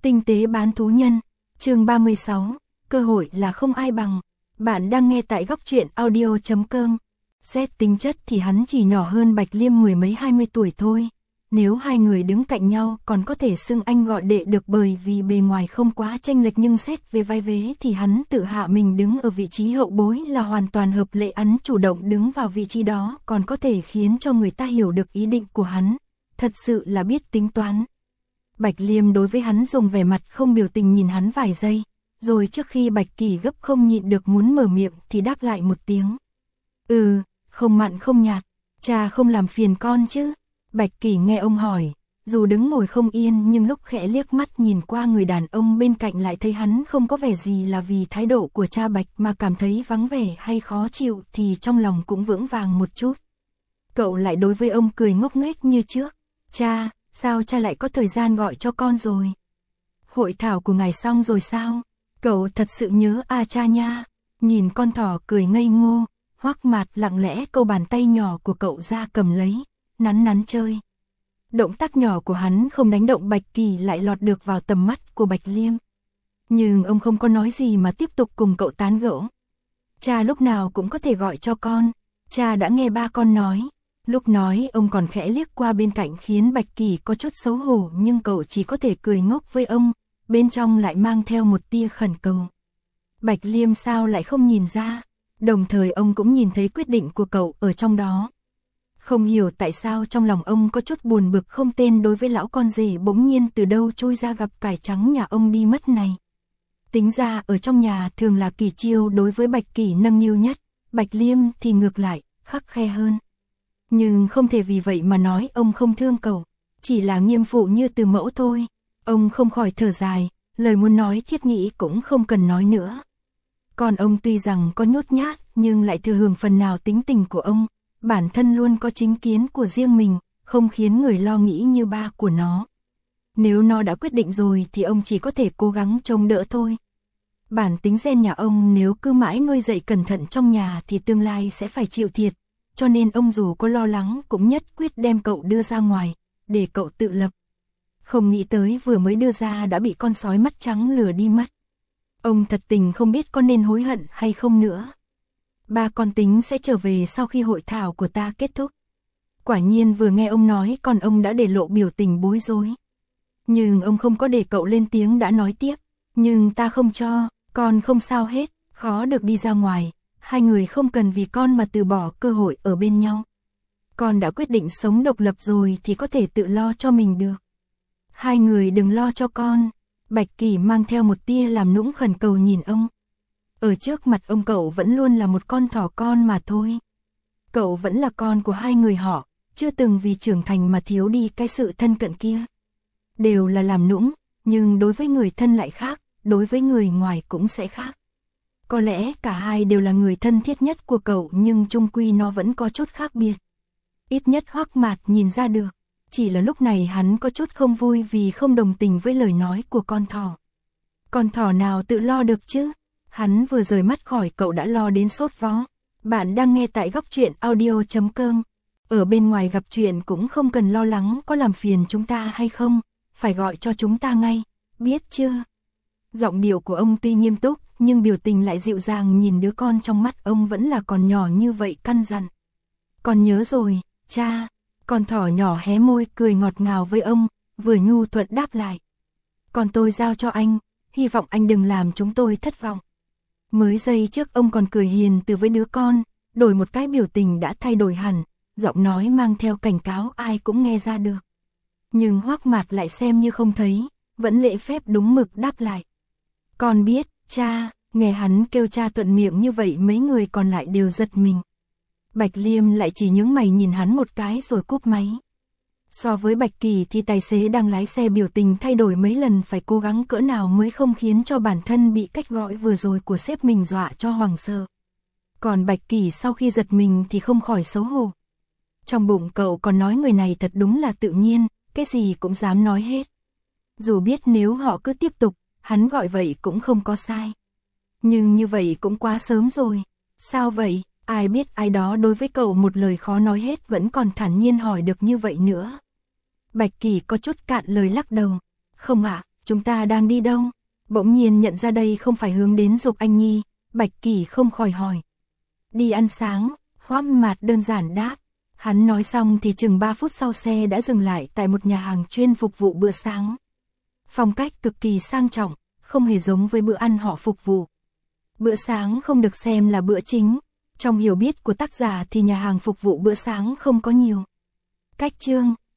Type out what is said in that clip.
Tinh tế bán thú nhân, chương 36, cơ hội là không ai bằng. Bạn đang nghe tại góc truyện audio.com. Xét tính chất thì hắn chỉ nhỏ hơn Bạch Liêm mười mấy 20 tuổi thôi. Nếu hai người đứng cạnh nhau còn có thể xưng anh gọi đệ được bởi vì bề ngoài không quá chênh lệch, nhưng xét về vai vế thì hắn tự hạ mình đứng ở vị trí hậu bối là hoàn toàn hợp lệ. Hắn chủ động đứng vào vị trí đó còn có thể khiến cho người ta hiểu được ý định của hắn. Thật sự là biết tính toán. Bạch Liêm đối với hắn dùng vẻ mặt không biểu tình nhìn hắn vài giây, rồi trước khi Bạch Kỳ gấp không nhịn được muốn mở miệng thì đáp lại một tiếng. Không mặn không nhạt, cha không làm phiền con chứ? Bạch Kỳ nghe ông hỏi, dù đứng ngồi không yên nhưng lúc khẽ liếc mắt nhìn qua người đàn ông bên cạnh lại thấy hắn không có vẻ gì là vì thái độ của cha Bạch mà cảm thấy vắng vẻ hay khó chịu, thì trong lòng cũng vững vàng một chút. Cậu lại đối với ông cười ngốc nghếch như trước. Cha, sao cha lại có thời gian gọi cho con rồi? Hội thảo của ngài xong rồi sao? Cậu thật sự nhớ cha nha. Nhìn con thỏ cười ngây ngô, Hoắc Mạt lặng lẽ câu bàn tay nhỏ của cậu ra cầm lấy, nắn chơi. Động tác nhỏ của hắn không đánh động Bạch Kỳ lại lọt được vào tầm mắt của Bạch Liêm. Nhưng ông không có nói gì mà tiếp tục cùng cậu tán gẫu. Cha lúc nào cũng có thể gọi cho con, cha đã nghe ba con nói. Lúc nói ông còn khẽ liếc qua bên cạnh khiến Bạch Kỳ có chút xấu hổ, nhưng cậu chỉ có thể cười ngốc với ông, bên trong lại mang theo một tia khẩn cầu. Bạch Liêm sao lại không nhìn ra, đồng thời ông cũng nhìn thấy quyết định của cậu ở trong đó. Không hiểu tại sao trong lòng ông có chút buồn bực không tên đối với lão con rể bỗng nhiên từ đâu chui ra gặp cải trắng nhà ông đi mất này. Tính ra ở trong nhà thường là Kỳ Chiêu đối với Bạch Kỳ nâng niu nhất, Bạch Liêm thì ngược lại, khắt khe hơn. Nhưng không thể vì vậy mà nói ông không thương cậu, chỉ là nghiêm phụ như từ mẫu thôi. Ông không khỏi thở dài, lời muốn nói thiết nghĩ cũng không cần nói nữa. Còn ông tuy rằng có nhút nhát nhưng lại thừa hưởng phần nào tính tình của ông, bản thân luôn có chính kiến của riêng mình, không khiến người lo nghĩ như ba của nó. Nếu nó đã quyết định rồi thì ông chỉ có thể cố gắng trông đỡ thôi. Bản tính gen nhà ông nếu cứ mãi nuôi dạy cẩn thận trong nhà thì tương lai sẽ phải chịu thiệt. Cho nên ông dù có lo lắng cũng nhất quyết đem cậu đưa ra ngoài, để cậu tự lập. Không nghĩ tới vừa mới đưa ra đã bị con sói mắt trắng lừa đi mất. Ông thật tình không biết có nên hối hận hay không nữa. Ba con tính sẽ trở về sau khi hội thảo của ta kết thúc. Quả nhiên vừa nghe ông nói con ông đã để lộ biểu tình bối rối. Nhưng ông không có để cậu lên tiếng đã nói tiếp. Nhưng ta không cho, con không sao hết, khó được đi ra ngoài. Hai người không cần vì con mà từ bỏ cơ hội ở bên nhau. Con đã quyết định sống độc lập rồi thì có thể tự lo cho mình được. Hai người đừng lo cho con. Bạch Kỳ mang theo một tia làm nũng khẩn cầu nhìn ông. Ở trước mặt ông cậu vẫn luôn là một con thỏ con mà thôi. Cậu vẫn là con của hai người họ, chưa từng vì trưởng thành mà thiếu đi cái sự thân cận kia. Đều là làm nũng, nhưng đối với người thân lại khác, đối với người ngoài cũng sẽ khác. Có lẽ cả hai đều là người thân thiết nhất của cậu nhưng chung quy nó vẫn có chút khác biệt. Ít nhất Hoắc Mạt nhìn ra được, chỉ là lúc này hắn có chút không vui vì không đồng tình với lời nói của con thỏ. Con thỏ nào tự lo được chứ? Hắn vừa rời mắt khỏi cậu đã lo đến sốt vó. Bạn đang nghe tại góc truyện audio.com. Ở bên ngoài gặp chuyện cũng không cần lo lắng có làm phiền chúng ta hay không, phải gọi cho chúng ta ngay, biết chưa? Giọng điệu của ông tuy nghiêm túc, nhưng biểu tình lại dịu dàng, nhìn đứa con trong mắt ông vẫn là còn nhỏ như vậy căn dặn. Con nhớ rồi, cha. Con thỏ nhỏ hé môi cười ngọt ngào với ông, vừa nhu thuận đáp lại. Con tôi giao cho anh, hy vọng anh đừng làm chúng tôi thất vọng. Mới giây trước ông còn cười hiền từ với đứa con, đổi một cái biểu tình đã thay đổi hẳn, giọng nói mang theo cảnh cáo ai cũng nghe ra được. Nhưng Hoắc Mạt lại xem như không thấy, vẫn lễ phép đúng mực đáp lại. Con biết, cha. Nghe hắn kêu cha thuận miệng như vậy mấy người còn lại đều giật mình. Bạch Liêm lại chỉ nhướng mày nhìn hắn một cái rồi cúp máy. So với Bạch Kỳ thì tài xế đang lái xe biểu tình thay đổi mấy lần, phải cố gắng cỡ nào mới không khiến cho bản thân bị cách gọi vừa rồi của sếp mình dọa cho hoảng sợ. Còn Bạch Kỳ sau khi giật mình thì không khỏi xấu hổ. Trong bụng cậu còn nói người này thật đúng là tự nhiên, cái gì cũng dám nói hết. Dù biết nếu họ cứ tiếp tục, hắn gọi vậy cũng không có sai. Nhưng như vậy cũng quá sớm rồi. Sao vậy? Ai biết ai đó đối với cậu một lời khó nói hết vẫn còn thản nhiên hỏi được như vậy nữa. Bạch Kỳ có chút cạn lời lắc đầu. Không ạ, chúng ta đang đi đâu? Bỗng nhiên nhận ra đây không phải hướng đến Dục Anh Nhi, Bạch Kỳ không khỏi hỏi. Đi ăn sáng, Hoắc Mạt đơn giản đáp. Hắn nói xong thì chừng 3 phút sau xe đã dừng lại tại một nhà hàng chuyên phục vụ bữa sáng. Phong cách cực kỳ sang trọng, không hề giống với bữa ăn họ phục vụ. Bữa sáng không được xem là bữa chính, trong hiểu biết của tác giả thì nhà hàng phục vụ bữa sáng không có nhiều. Cách chương